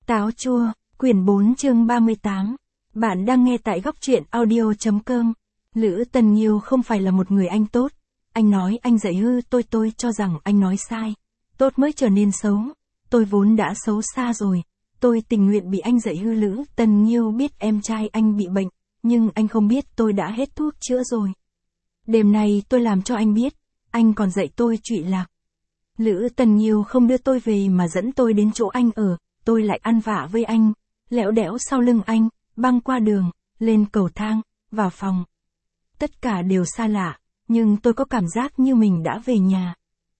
Táo chua, quyển 4 chương 38. Bạn đang nghe tại góc truyện audio.com. Lữ Tần Nghiêu không phải là một người anh tốt. Anh nói anh dạy hư tôi cho rằng anh nói sai. Tốt mới trở nên xấu. Tôi vốn đã xấu xa rồi. Tôi tình nguyện bị anh dạy hư. Lữ Tần Nghiêu biết em trai anh bị bệnh, nhưng anh không biết tôi đã hết thuốc chữa rồi. Đêm nay tôi làm cho anh biết, anh còn dạy tôi trụy lạc. Lữ Tần Nghiêu không đưa tôi về mà dẫn tôi đến chỗ anh ở, tôi lại ăn vạ với anh, lẽo đẽo sau lưng anh, băng qua đường, lên cầu thang, vào phòng. Tất cả đều xa lạ, nhưng tôi có cảm giác như mình đã về nhà.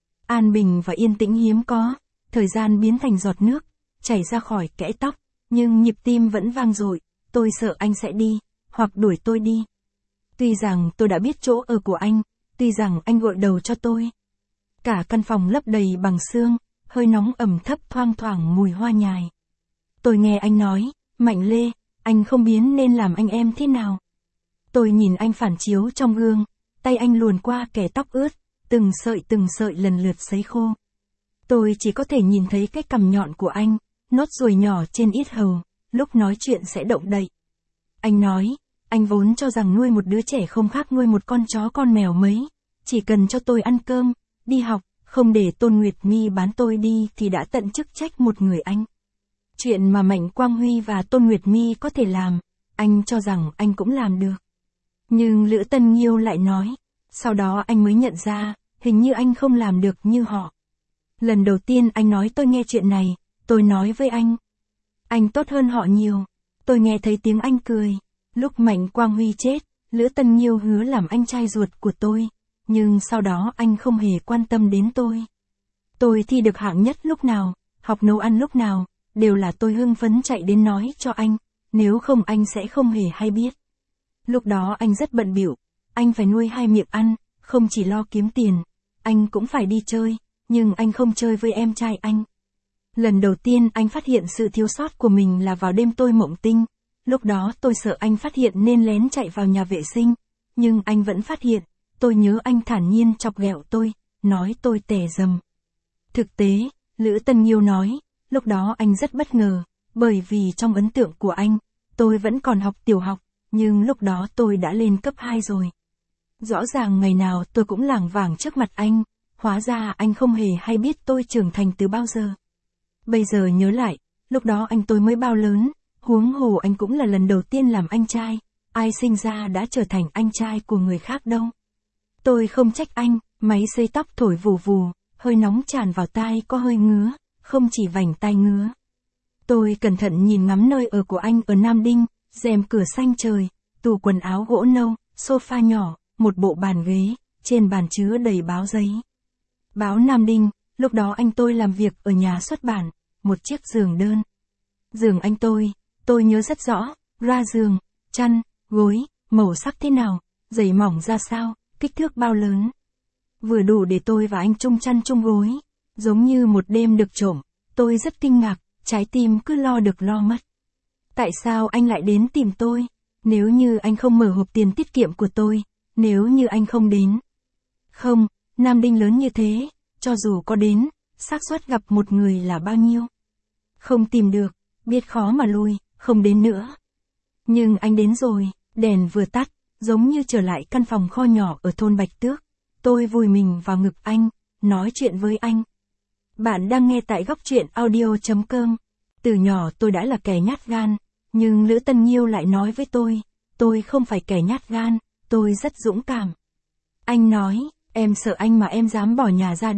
An bình và yên tĩnh hiếm có, thời gian biến thành giọt nước, chảy ra khỏi kẽ tóc, nhưng nhịp tim vẫn vang dội, tôi sợ anh sẽ đi, hoặc đuổi tôi đi. Tuy rằng tôi đã biết chỗ ở của anh, tuy rằng anh gội đầu cho tôi. Cả căn phòng lấp đầy bằng sương, hơi nóng ẩm thấp thoang thoảng mùi hoa nhài. Tôi nghe anh nói, Mạnh Lê, anh không biến nên làm anh em thế nào. Tôi nhìn anh phản chiếu trong gương, tay anh luồn qua kẻ tóc ướt, từng sợi lần lượt sấy khô. Tôi chỉ có thể nhìn thấy cái cằm nhọn của anh, nốt ruồi nhỏ trên yết hầu, lúc nói chuyện sẽ động đậy. Anh nói, anh vốn cho rằng nuôi một đứa trẻ không khác nuôi một con chó con mèo mấy, chỉ cần cho tôi ăn cơm, đi học, không để Tôn Nguyệt Mi bán tôi đi thì đã tận chức trách một người anh. Chuyện mà Mạnh Quang Huy và Tôn Nguyệt Mi có thể làm, anh cho rằng anh cũng làm được. Nhưng Lữ Tần Nghiêu lại nói, sau đó anh mới nhận ra, hình như anh không làm được như họ. Lần đầu tiên anh nói tôi nghe chuyện này, tôi nói với anh tốt hơn họ nhiều. Tôi nghe thấy tiếng anh cười. Lúc Mạnh Quang Huy chết, Lữ Tần Nghiêu hứa làm anh trai ruột của tôi, nhưng sau đó anh không hề quan tâm đến tôi. Tôi thi được hạng nhất lúc nào, học nấu ăn lúc nào, đều là tôi hưng phấn chạy đến nói cho anh, nếu không anh sẽ không hề hay biết. Lúc đó anh rất bận bịu, anh phải nuôi hai miệng ăn, không chỉ lo kiếm tiền, anh cũng phải đi chơi, nhưng anh không chơi với em trai anh. Lần đầu tiên anh phát hiện sự thiếu sót của mình là vào đêm tôi mộng tinh, lúc đó tôi sợ anh phát hiện nên lén chạy vào nhà vệ sinh, nhưng anh vẫn phát hiện, tôi nhớ anh thản nhiên chọc ghẹo tôi, nói tôi tè dầm. Thực tế, Lữ Tần Nghiêu nói, lúc đó anh rất bất ngờ, bởi vì trong ấn tượng của anh, tôi vẫn còn học tiểu học, nhưng lúc đó tôi đã lên cấp 2 rồi. Rõ ràng ngày nào tôi cũng lảng vảng trước mặt anh, hóa ra anh không hề hay biết tôi trưởng thành từ bao giờ. Bây giờ nhớ lại, lúc đó anh tôi mới bao lớn, huống hồ anh cũng là lần đầu tiên làm anh trai, ai sinh ra đã trở thành anh trai của người khác đâu. Tôi không trách anh, máy sấy tóc thổi vù vù, hơi nóng tràn vào tai có hơi ngứa, không chỉ vành tai ngứa. Tôi cẩn thận nhìn ngắm nơi ở của anh ở Nam Đinh, rèm cửa xanh trời, tủ quần áo gỗ nâu, sofa nhỏ, một bộ bàn ghế, trên bàn chứa đầy báo giấy. Báo Nam Đinh, lúc đó anh tôi làm việc ở nhà xuất bản, một chiếc giường đơn. Giường anh tôi nhớ rất rõ, ra giường, chăn, gối, màu sắc thế nào, giày mỏng ra sao, kích thước bao lớn. Vừa đủ để tôi và anh chung chăn chung gối, giống như một đêm được trộm, tôi rất kinh ngạc, trái tim cứ lo được lo mất. Tại sao anh lại đến tìm tôi? Nếu như anh không mở hộp tiền tiết kiệm của tôi, nếu như anh không đến. Không, Nam Đinh lớn như thế, cho dù có đến, xác suất gặp một người là bao nhiêu? Không tìm được, biết khó mà lui, không đến nữa. Nhưng anh đến rồi, đèn vừa tắt, giống như trở lại căn phòng kho nhỏ ở thôn Bạch Tước. Tôi vùi mình vào ngực anh, nói chuyện với anh. Bạn đang nghe tại góc truyện audio.com. Từ nhỏ tôi đã là kẻ nhát gan, nhưng Lữ Tần Nghiêu lại nói với tôi không phải kẻ nhát gan, tôi rất dũng cảm. Anh nói, em sợ anh mà em dám bỏ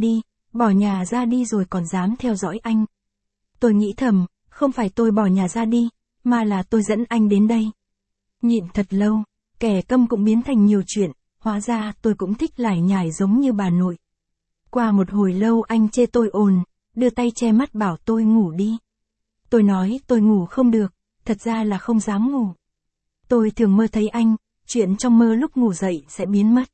nhà ra đi rồi còn dám theo dõi anh. Tôi nghĩ thầm, không phải tôi bỏ nhà ra đi, mà là tôi dẫn anh đến đây. Nhịn thật lâu, kẻ câm cũng biến thành nhiều chuyện, hóa ra tôi cũng thích lải nhải giống như bà nội. Qua một hồi lâu anh chê tôi ồn, đưa tay che mắt bảo tôi ngủ đi. Tôi nói tôi ngủ không được, thật ra là không dám ngủ. Tôi thường mơ thấy anh, chuyện trong mơ lúc ngủ dậy sẽ biến mất.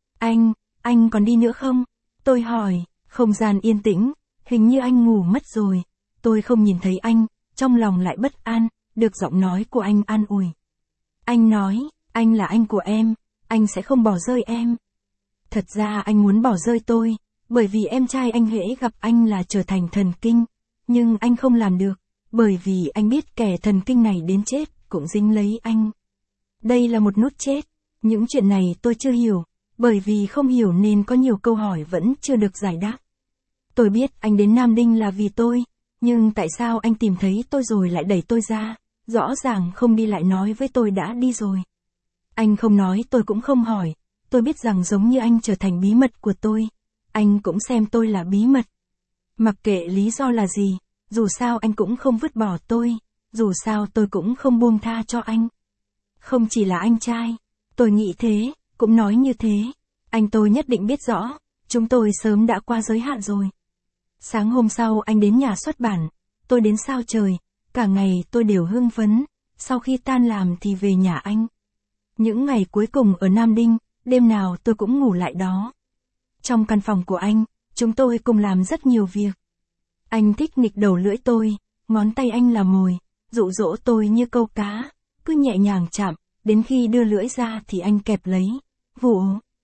Anh còn đi nữa không? Tôi hỏi, không gian yên tĩnh, hình như anh ngủ mất rồi. Tôi không nhìn thấy anh, trong lòng lại bất an, được giọng nói của anh an ủi. Anh nói, anh là anh của em, anh sẽ không bỏ rơi em. Thật ra anh muốn bỏ rơi tôi, bởi vì em trai anh hễ gặp anh là trở thành thần kinh, nhưng anh không làm được, bởi vì anh biết kẻ thần kinh này đến chết cũng dính lấy anh. Đây là một nút chết, những chuyện này tôi chưa hiểu, bởi vì không hiểu nên có nhiều câu hỏi vẫn chưa được giải đáp. Tôi biết anh đến Nam Đinh là vì tôi, nhưng tại sao anh tìm thấy tôi rồi lại đẩy tôi ra, rõ ràng không đi lại nói với tôi đã đi rồi. Anh không nói tôi cũng không hỏi, tôi biết rằng giống như anh trở thành bí mật của tôi, anh cũng xem tôi là bí mật. Mặc kệ lý do là gì, dù sao anh cũng không vứt bỏ tôi, dù sao tôi cũng không buông tha cho anh. Không chỉ là anh trai, tôi nghĩ thế, cũng nói như thế, anh tôi nhất định biết rõ, chúng tôi sớm đã qua giới hạn rồi. Sáng hôm sau anh đến nhà xuất bản, tôi đến sao trời, cả ngày tôi đều hưng phấn, sau khi tan làm thì về nhà anh. Những ngày cuối cùng ở Nam Đinh, đêm nào tôi cũng ngủ lại đó. Trong căn phòng của anh, chúng tôi cùng làm rất nhiều việc. Anh thích nghịch đầu lưỡi tôi, ngón tay anh là mồi, dụ dỗ tôi như câu cá, cứ nhẹ nhàng chạm, đến khi đưa lưỡi ra thì anh kẹp lấy. Vụ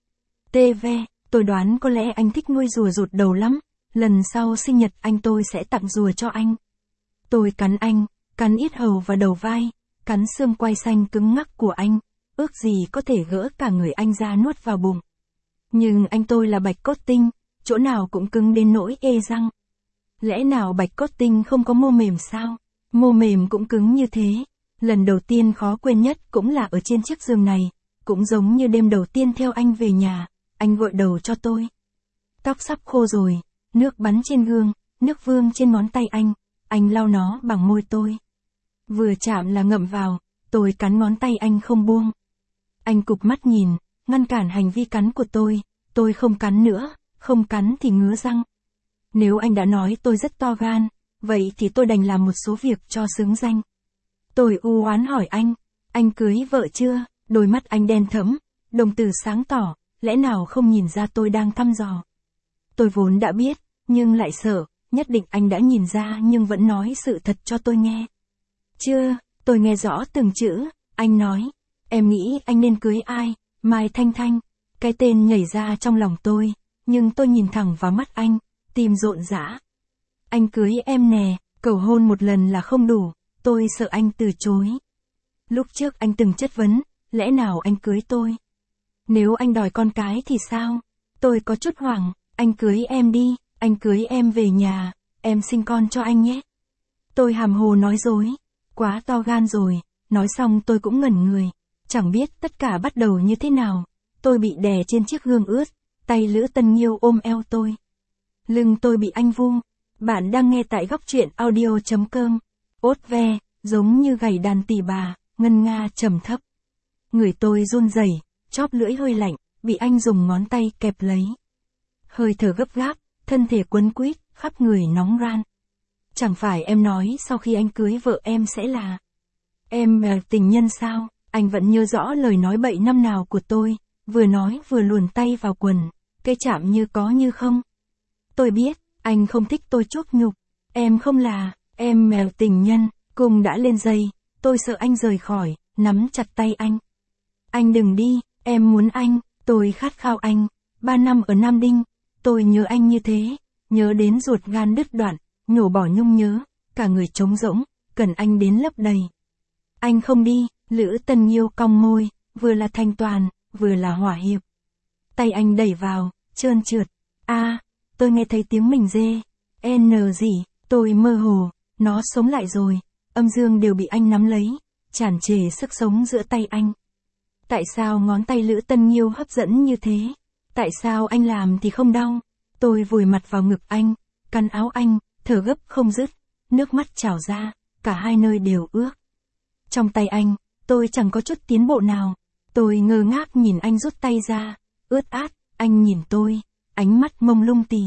TV, tôi đoán có lẽ anh thích nuôi rùa rụt đầu lắm, lần sau sinh nhật anh tôi sẽ tặng rùa cho anh. Tôi cắn anh, cắn yết hầu và đầu vai, cắn xương quai xanh cứng ngắc của anh, ước gì có thể gỡ cả người anh ra nuốt vào bụng. Nhưng anh tôi là bạch cốt tinh, chỗ nào cũng cứng đến nỗi ê răng. Lẽ nào bạch cốt tinh không có mô mềm sao? Mô mềm cũng cứng như thế. Lần đầu tiên khó quên nhất cũng là ở trên chiếc giường này, cũng giống như đêm đầu tiên theo anh về nhà, anh gội đầu cho tôi. Tóc sắp khô rồi, nước bắn trên gương, nước vương trên ngón tay anh lau nó bằng môi tôi. Vừa chạm là ngậm vào, tôi cắn ngón tay anh không buông. Anh cụp mắt nhìn, ngăn cản hành vi cắn của tôi không cắn nữa, không cắn thì ngứa răng. Nếu anh đã nói tôi rất to gan, vậy thì tôi đành làm một số việc cho xứng danh. Tôi u oán hỏi anh cưới vợ chưa? Đôi mắt anh đen thẫm, đồng tử sáng tỏ, lẽ nào không nhìn ra tôi đang thăm dò. Tôi vốn đã biết, nhưng lại sợ, nhất định anh đã nhìn ra nhưng vẫn nói sự thật cho tôi nghe. Chưa, tôi nghe rõ từng chữ, anh nói, em nghĩ anh nên cưới ai, Mai Thanh Thanh. Cái tên nhảy ra trong lòng tôi, nhưng tôi nhìn thẳng vào mắt anh, tim rộn rã. Anh cưới em nè, cầu hôn một lần là không đủ, tôi sợ anh từ chối. Lúc trước anh từng chất vấn, lẽ nào anh cưới tôi? Nếu anh đòi con cái thì sao? Tôi có chút hoảng, anh cưới em đi, anh cưới em về nhà, em sinh con cho anh nhé. Tôi hàm hồ nói dối, quá to gan rồi, nói xong tôi cũng ngẩn người, chẳng biết tất cả bắt đầu như thế nào. Tôi bị đè trên chiếc gương ướt, tay Lữ Tân Nhiêu ôm eo tôi. Lưng tôi bị anh vu. Bạn đang nghe tại góc truyện audio.com. Ốt ve, giống như gảy đàn tỳ bà, ngân nga trầm thấp. Người tôi run rẩy, chóp lưỡi hơi lạnh, bị anh dùng ngón tay kẹp lấy. Hơi thở gấp gáp, thân thể quấn quýt, khắp người nóng ran. Chẳng phải em nói sau khi anh cưới vợ em sẽ là em tình nhân sao? Anh vẫn nhớ rõ lời nói bậy năm nào của tôi, vừa nói vừa luồn tay vào quần, cái chạm như có như không. Tôi biết, anh không thích tôi chuốc nhục, em không là, em tình nhân, cùng đã lên dây, tôi sợ anh rời khỏi, nắm chặt tay anh. Anh đừng đi, em muốn anh, tôi khát khao anh, 3 năm ở Nam Đinh, tôi nhớ anh như thế, nhớ đến ruột gan đứt đoạn, nhổ bỏ nhung nhớ, cả người trống rỗng, cần anh đến lấp đầy. Anh không đi, Lữ Tân Nhiêu cong môi, vừa là thanh toàn, vừa là hỏa hiệp. Tay anh đẩy vào, trơn trượt. Tôi nghe thấy tiếng mình dê. Gì, tôi mơ hồ, nó sống lại rồi, âm dương đều bị anh nắm lấy, tràn trề sức sống giữa tay anh. Tại sao ngón tay Lữ Tân Nhiêu hấp dẫn như thế? Tại sao anh làm thì không đau? Tôi vùi mặt vào ngực anh, cắn áo anh, thở gấp không dứt, nước mắt trào ra, cả hai nơi đều ướt. Trong tay anh, tôi chẳng có chút tiến bộ nào. Tôi ngơ ngác nhìn anh rút tay ra, ướt át, anh nhìn tôi, ánh mắt mông lung tì.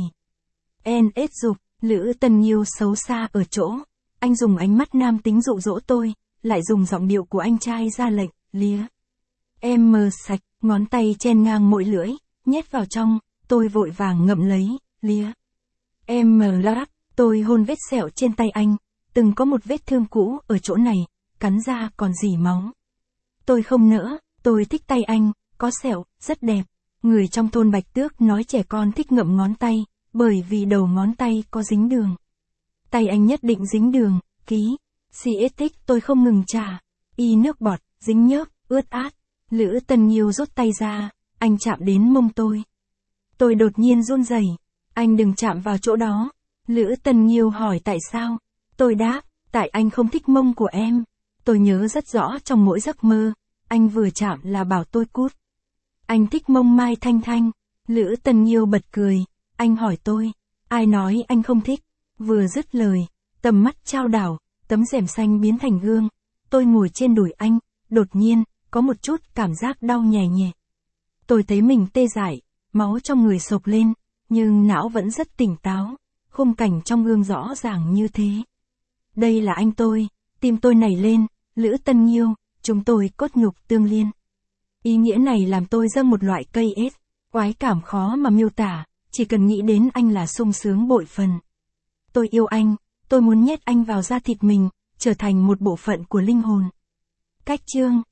Ết dục, Lữ Tân Nhiêu xấu xa ở chỗ, anh dùng ánh mắt nam tính dụ dỗ tôi, lại dùng giọng điệu của anh trai ra lệnh, lía. Em mờ sạch, ngón tay chen ngang mỗi lưỡi, nhét vào trong, tôi vội vàng ngậm lấy, lía. Em mờ lắc, tôi hôn vết sẹo trên tay anh, từng có một vết thương cũ ở chỗ này, cắn ra còn rỉ máu. Tôi không nỡ, tôi thích tay anh, có sẹo, rất đẹp. Người trong thôn Bạch Tước nói trẻ con thích ngậm ngón tay, bởi vì đầu ngón tay có dính đường. Tay anh nhất định dính đường, ký. CSX tôi không ngừng trả. Y nước bọt, dính nhớp, ướt át. Lữ Tần Nghiêu rút tay ra, anh chạm đến mông tôi. Tôi đột nhiên run rẩy. Anh đừng chạm vào chỗ đó. Lữ Tần Nghiêu hỏi tại sao. Tôi đáp, tại anh không thích mông của em. Tôi nhớ rất rõ trong mỗi giấc mơ, anh vừa chạm là bảo tôi cút. Anh thích mông Mai Thanh Thanh. Lữ Tần Nghiêu bật cười, anh hỏi tôi, ai nói anh không thích? Vừa dứt lời, tầm mắt chao đảo, tấm rèm xanh biến thành gương. Tôi ngồi trên đùi anh, đột nhiên, có một chút cảm giác đau nhè nhẹ. Tôi thấy mình tê dại, máu trong người sộc lên, nhưng não vẫn rất tỉnh táo. Khung cảnh trong gương rõ ràng như thế. Đây là anh tôi, tim tôi nảy lên, Lữ Tần Nghiêu, chúng tôi cốt nhục tương liên. Ý nghĩa này làm tôi dâng một loại cây ết, oái cảm khó mà miêu tả, chỉ cần nghĩ đến anh là sung sướng bội phần. Tôi yêu anh, tôi muốn nhét anh vào da thịt mình, trở thành một bộ phận của linh hồn. Cách chương